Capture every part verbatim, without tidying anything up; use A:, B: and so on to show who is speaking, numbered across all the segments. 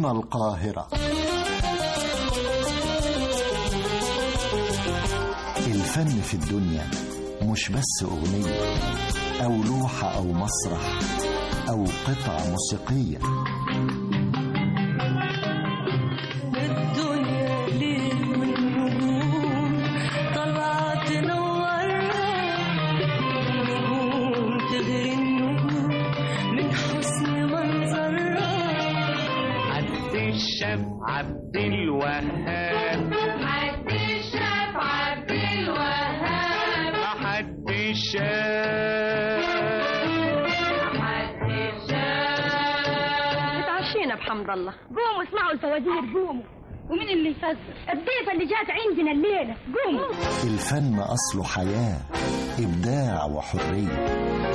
A: هنا القاهرة. الفن في الدنيا مش بس أغنية أو لوحة أو مسرح أو قطعة موسيقية.
B: الدنيا ليل والنجوم طلعت تنورها، النجوم تغري النجوم من حسن منظرها.
C: عبد الشاف عبد الوهاب،
D: عبد الشاف عبد الوهاب،
C: حد الشاف
D: حد الشاف.
E: اتعشينا بحمد الله. قوموا اسمعوا الفوازير، قوموا. ومين اللي يفزر؟ الضيفة اللي جات عندنا الليلة. قوموا.
A: الفن أصله حياة، إبداع وحرية.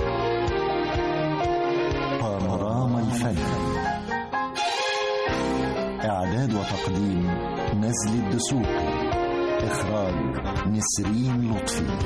A: بانوراما الفن، إعداد وتقديم نزل الدسوقي، إخراج نسرين لطفي.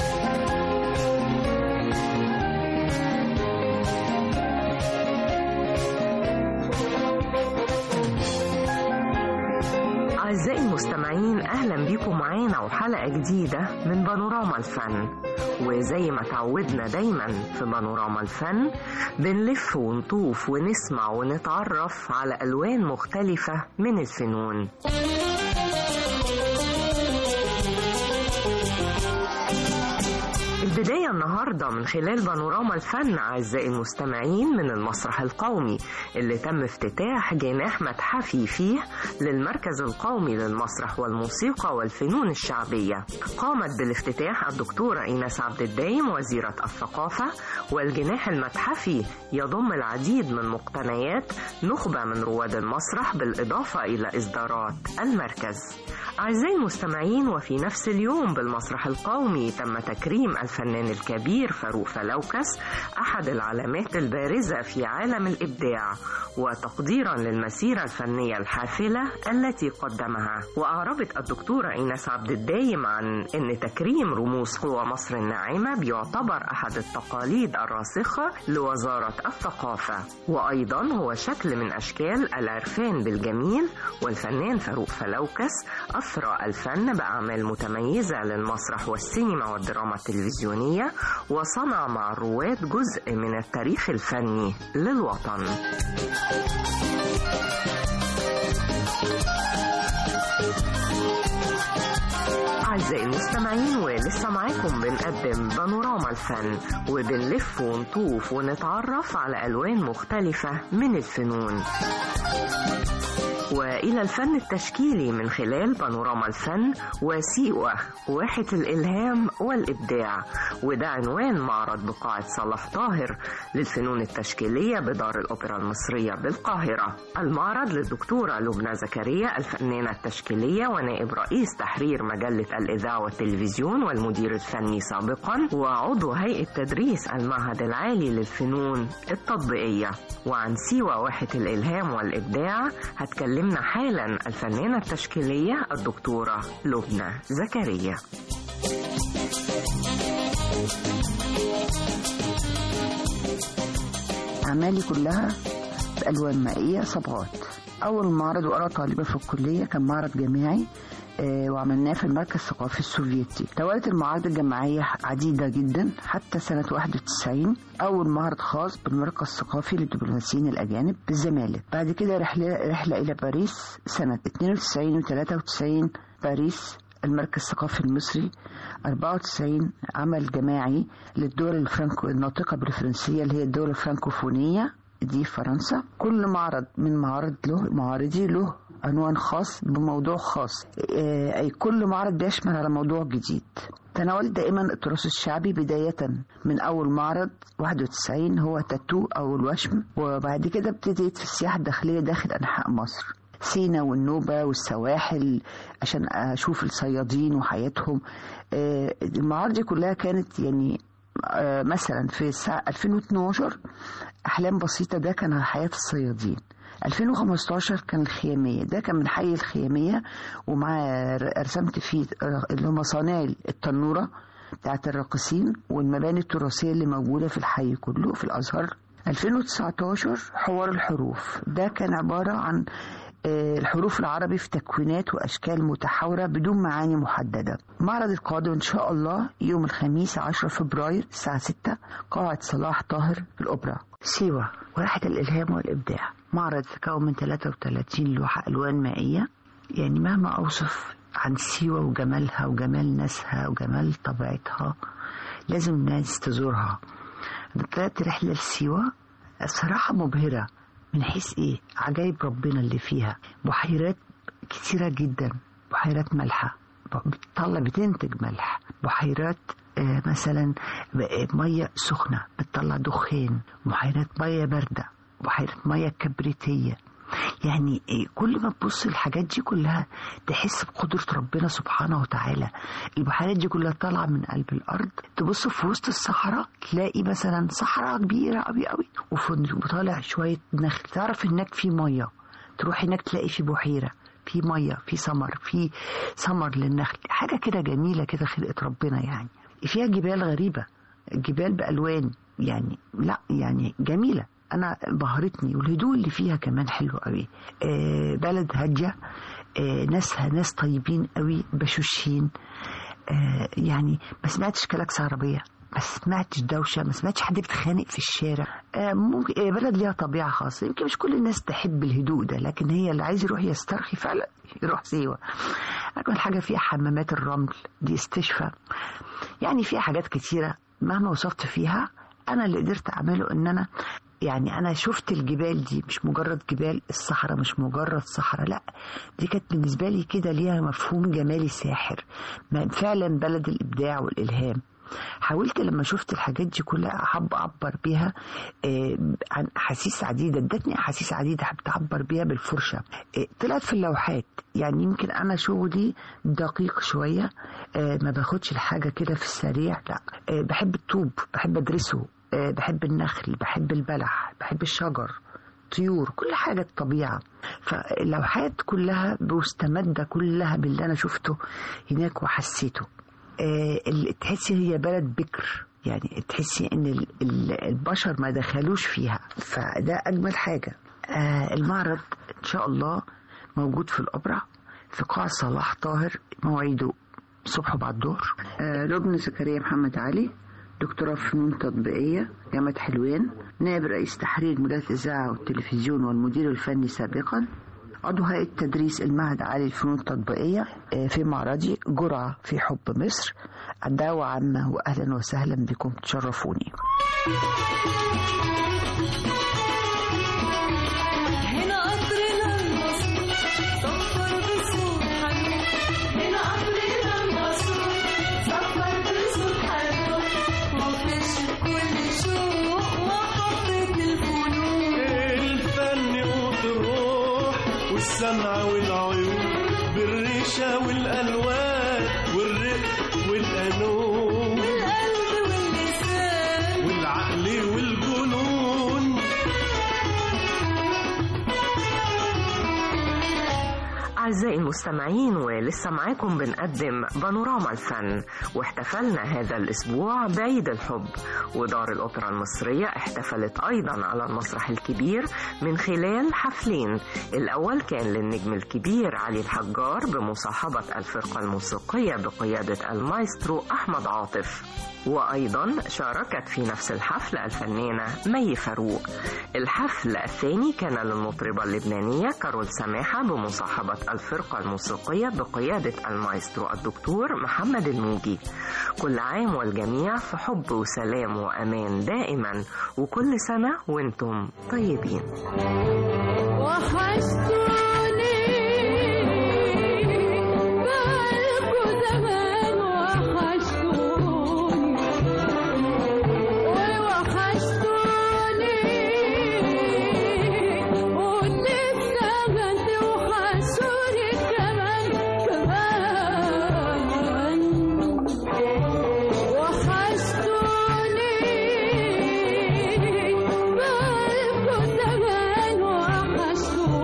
F: أعزائي المستمعين، أهلا بيكم معانا وحلقة جديدة من بانوراما الفن. وزي ما تعودنا دايما في بانوراما الفن بنلف ونطوف ونسمع ونتعرف على ألوان مختلفة من الفنون. البداية النهاردة من خلال بانوراما الفن أعزائي المستمعين من المسرح القومي اللي تم افتتاح جناح متحفي فيه للمركز القومي للمسرح والموسيقى والفنون الشعبية. قامت بالافتتاح الدكتورة إيناس عبد الدايم وزيرة الثقافة، والجناح المتحفي يضم العديد من مقتنيات نخبة من رواد المسرح بالإضافة إلى إصدارات المركز. أعزائي المستمعين، وفي نفس اليوم بالمسرح القومي تم تكريم الفنان الكبير فاروق فلوكس، أحد العلامات البارزة في عالم الإبداع، وتقديرا للمسيرة الفنية الحافلة التي قدمها. وأعربت الدكتورة إيناس عبد الدايم عن أن تكريم رموز قوى مصر الناعمة بيعتبر أحد التقاليد الراسخة لوزارة الثقافة، وأيضا هو شكل من أشكال العرفان بالجميل. والفنان فاروق فلوكس أثرى الفن بأعمال متميزة للمسرح والسينما والدراما التلفزيونية، وصنع مع الرواد جزء من التاريخ الفني للوطن. أعزائي المستمعين، ولسه معاكم بنقدم بانوراما الفن وبنلف ونطوف ونتعرف على ألوان مختلفة من الفنون، وإلى الفن التشكيلي من خلال بانوراما الفن وسيوة واحة الإلهام والإبداع. وده عنوان معرض بقاعة صلاح طاهر للفنون التشكيلية بدار الأوبرا المصرية بالقاهرة. المعرض للدكتورة لبنى زكريا الفنانة التشكيلية ونائب رئيس تحرير مجلة الإذاعة والتلفزيون والمدير الفني سابقا، وعضو هيئة تدريس المعهد العالي للفنون التطبيقية. وعن سيوة واحة الإلهام والإبداع هتكلمنا حالا الفنانة التشكيلية الدكتورة لبنى زكريا.
G: أعمالي كلها بألوان مائية صبغات. أول معرض وأنا طالبة في الكلية كان معرض جامعي وعملناه في المركز الثقافي السوفيتي. توالت المعارض الجماعية عديدة جدا حتى سنة واحد وتسعين، أول معرض خاص بالمركز الثقافي للدبلوماسيين الأجانب بالزمالك. بعد كده رحلة رحلة إلى باريس سنة اثنين وتسعين و ثلاثة وتسعين باريس المركز الثقافي المصري. أربعة وتسعين عمل جماعي للدول الفرنكو الناطقة بالفرنسية اللي هي الدول الفرنكوفونية دي فرنسا. كل معرض من معارض له معارضي له عنوان خاص بموضوع خاص، أي كل معرض بيشمل على موضوع جديد. تناولت دائما التراث الشعبي بداية من أول معرض واحد وتسعين هو تاتو أو الوشم، وبعد كده ابتديت في السياحة الداخلية داخل أنحاء مصر، سينا والنوبة والسواحل عشان أشوف الصيادين وحياتهم. المعارض دي كلها كانت يعني مثلا في الساعة ألفين واثناشر أحلام بسيطة، ده كان حياة الصيادين. ألفين وخمستاشر كان الخيامية، ده كان من حي الخيامية، ومع رسمت فيه اللي هم صانع التنورة بتاعت الراقصين والمباني التراثية اللي موجودة في الحي كله في الأزهر. ألفين وتسعتاشر حوار الحروف، ده كان عبارة عن الحروف العربي في تكوينات وأشكال متحاورة بدون معاني محددة. معرض القادم إن شاء الله يوم الخميس عشرة فبراير الساعة ستة، قاعة صلاح طاهر في الأوبرا. سيوة واحة الإلهام والإبداع، معرض تكون من ثلاثة وثلاثين لوحة ألوان مائية. يعني مهما أوصف عن سيوة وجمالها وجمال ناسها وجمال طبيعتها لازم الناس تزورها. طلعت رحلة لسيوة الصراحة مبهرة من حيث ايه عجائب ربنا اللي فيها. بحيرات كتيرة جدا، بحيرات ملحة بتطلع بتنتج ملح، بحيرات آه مثلا مية سخنة بتطلع دخان، بحيرات مية باردة، بحيرة مية كبريتية. يعني إيه كل ما تبص الحاجات دي كلها تحس بقدرة ربنا سبحانه وتعالى. البحيرات دي كلها طالعة من قلب الأرض، تبص في وسط الصحراء تلاقي مثلا صحراء كبيرة قوي قوي وطالع شوية نخل، تعرف هناك في مية، تروح هناك تلاقي في بحيرة، في مية، في سمر، في سمر للنخل. حاجة كده جميلة كده خلقة ربنا. يعني فيها جبال غريبة، جبال بألوان، يعني لا يعني جميلة، أنا بهرتني. والهدوء اللي فيها كمان حلو قوي. آه بلد هادية، آه ناسها ناس طيبين قوي، بشوشين. آه يعني ما سمعتش كلاكس عربية، ما سمعتش دوشة، ما سمعتش حد بيتخانق في الشارع. آه ممكن آه بلد ليها طبيعة خاصة، يمكن مش كل الناس تحب الهدوء ده، لكن هي اللي عايز يروح يسترخي فعلا يروح سيوة. أجمل حاجة فيها حمامات الرمل دي استشفاء. يعني فيها حاجات كتيرة مهما وصفت فيها. أنا اللي قدرت أعمله إن أنا يعني أنا شفت الجبال دي مش مجرد جبال، الصحراء مش مجرد صحراء، لا دي كانت بالنسبة لي كده ليها مفهوم جمالي ساحر، فعلا بلد الإبداع والإلهام. حاولت لما شفت الحاجات دي كلها أحب أعبر بيها عن أحاسيس عديدة، ادتني أحاسيس عديدة حبيت أعبر بيها بالفرشة. طلعت في اللوحات. يعني يمكن أنا شغلي دقيق شوية، ما باخدش الحاجة كده في السريع، لا بحب الطوب، بحب أدرسه، بحب النخل، بحب البلح، بحب الشجر، طيور، كل حاجة الطبيعة. فاللوحات كلها مستمدة كلها باللي أنا شفته هناك وحسيته. أه تحسي هي بلد بكر، يعني تحسي ان البشر ما دخلوش فيها، فده اجمل حاجة. أه المعرض ان شاء الله موجود في الأوبرا في قاعة صلاح طاهر، موعده الصبح بعد الظهر. أه لبنى زكريا محمد علي، دكتوراه في فنون تطبيقية جامعة حلوان، نائب رئيس تحرير مديرية الإذاعة والتلفزيون والمدير الفني سابقا، عضو هيئة تدريس المعهد العالي للفنون التطبيقية. في معرضي جرعة في حب مصر، الدعوة عامة وأهلا وسهلا بكم، تشرفوني.
B: هنا قطرنا المصري صفر بصوت حنون، هنا قطرنا المصري صفر بصوت حنون، وفش كل شوق وحفظة الفنون،
C: الفن والروح والسمع والعيون، بالريشة والألوان والرق والقانون،
B: والقلب واللسان
C: والعقل والجنون.
F: أعزائي المستمعين، ولسه معاكم بنقدم بانوراما الفن، واحتفلنا هذا الأسبوع بعيد الحب، ودار الأوبرا المصرية احتفلت أيضا على المسرح الكبير من خلال حفلين. الأول كان للنجم الكبير علي الحجار بمصاحبة الفرقة الموسيقية بقيادة المايسترو أحمد عاطف، وأيضا شاركت في نفس الحفل الفنانة مي فاروق. الحفل الثاني كان للمطربة اللبنانية كارول سماحة بمصاحبة الفرقة الموسيقية بقيادة المايسترو الدكتور محمد الموجي. كل عام والجميع في حب وسلام وأمان دائما، وكل سنة وانتم طيبين.
B: وحشتوني بقالكوا زمان، وحشتوني ووحشتوني ولسه ما توحشوني كمان كمان. وحشتوني بقالكوا زمان، وحشتوني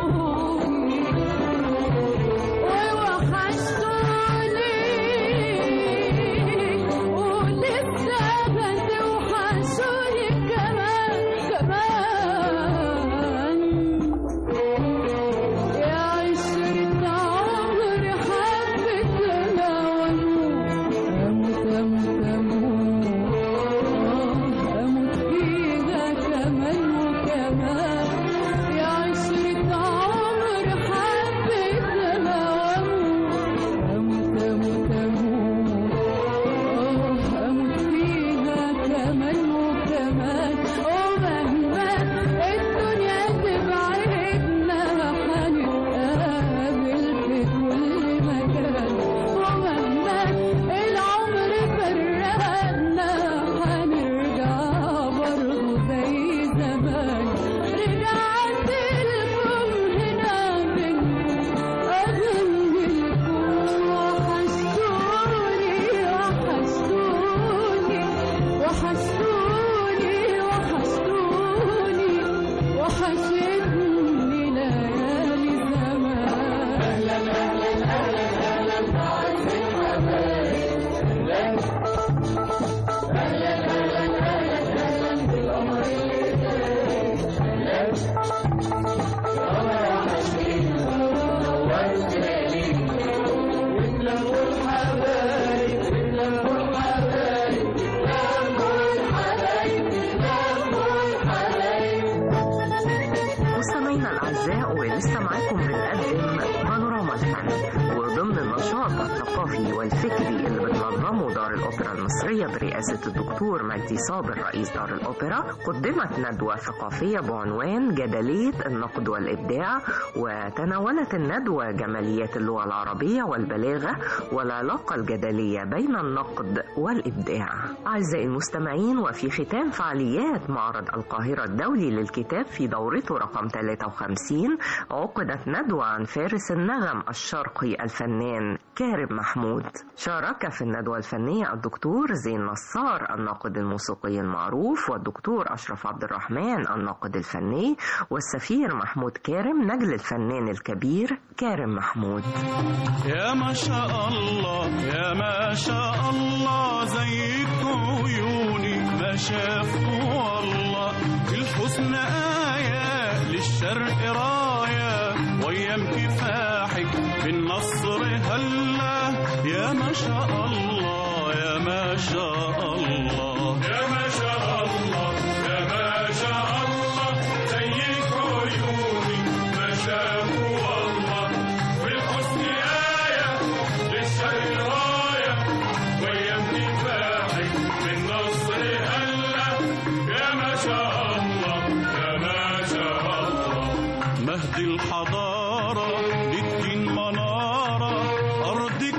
F: لسه معاكم بنقدم بانوراما الفن، وضمن النشاط الثقافي والفكري اللي بتنظمه دار الأوبرا المصرية برئاسة الدكتور مجدي صابر رئيس دار الأوبرا، قدمت ندوة ثقافية بعنوان جدلية النقد والإبداع، وتناولت الندوة جماليات اللغة العربية والبلاغة والعلاقة الجدلية بين النقد والإبداع. أعزائي المستمعين، وفي ختام فعاليات معرض القاهرة الدولي للكتاب في دورته رقم ثلاثة وخمسين، عقدت ندوة عن فارس النغم الشرقي الفنان كارم محمود. شارك في الندوة الفنية الدكتور زين نصار الناقد الموسيقي المعروف، والدكتور أشرف عبد الرحمن الناقد الفني، والسفير محمود كارم نجل الفنان الكبير كارم محمود.
C: يا ما شاء الله يا ما شاء الله زيك عيوني ما شافوا والله، الحسن آية للشرق راية ويم كفاحك بالنصر هلا. يا ما شاء الله يا ما شاء الله يا ما شاء الله يا ما شاء الله زيك عيوني ما شافوا والله، بالحسن آية للشرق راية ويم كفاحك بالنصر هلا. يا ما شاء الله يا ما شاء الله مهدي الحضارة للدين منارة أرضك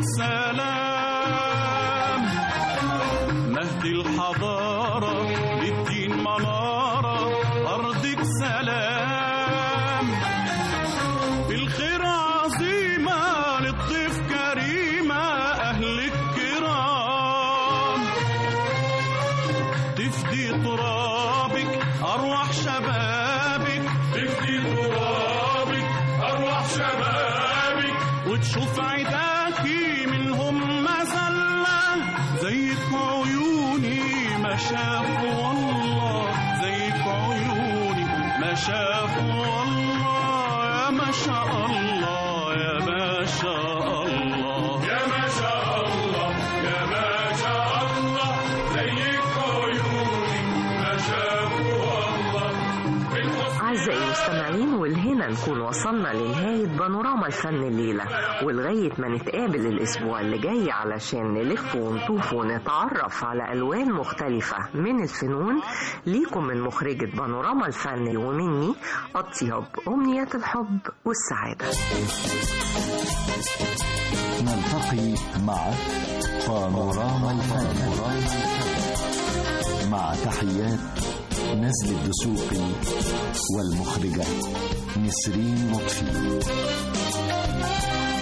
C: سلام، مهدي الحضارة للدين منارة أرضك سلام، بالخير عظيمة للضيف كريمة أهلك كرام، تفدي ترابك أرواح شبابك، تفدي ترابك أرواح شبابك، وتشوف عداكي منهم مذلة. زيك عيوني ما شافوا والله، زيك عيوني ما شافوا والله. يا ما شاء الله يا ما شاء الله يا ما شاء الله يا ما شاء الله زيك عيوني ما شافوا والله.
F: أعزائي المستمعين، والهنا نكون وصلنا لنهاية بانوراما الفن الليلة، ولغاية ما نتقابل الأسبوع اللي جاي علشان نلف ونطوف ونتعرف على ألوان مختلفة من الفنون. ليكم من مخرجة بانوراما الفن ومني أطيب أمنيات الحب والسعادة.
A: نلتقي مع بانوراما الفن مع تحيات نزل الدسوقي والمخرجة نسرين لطفي.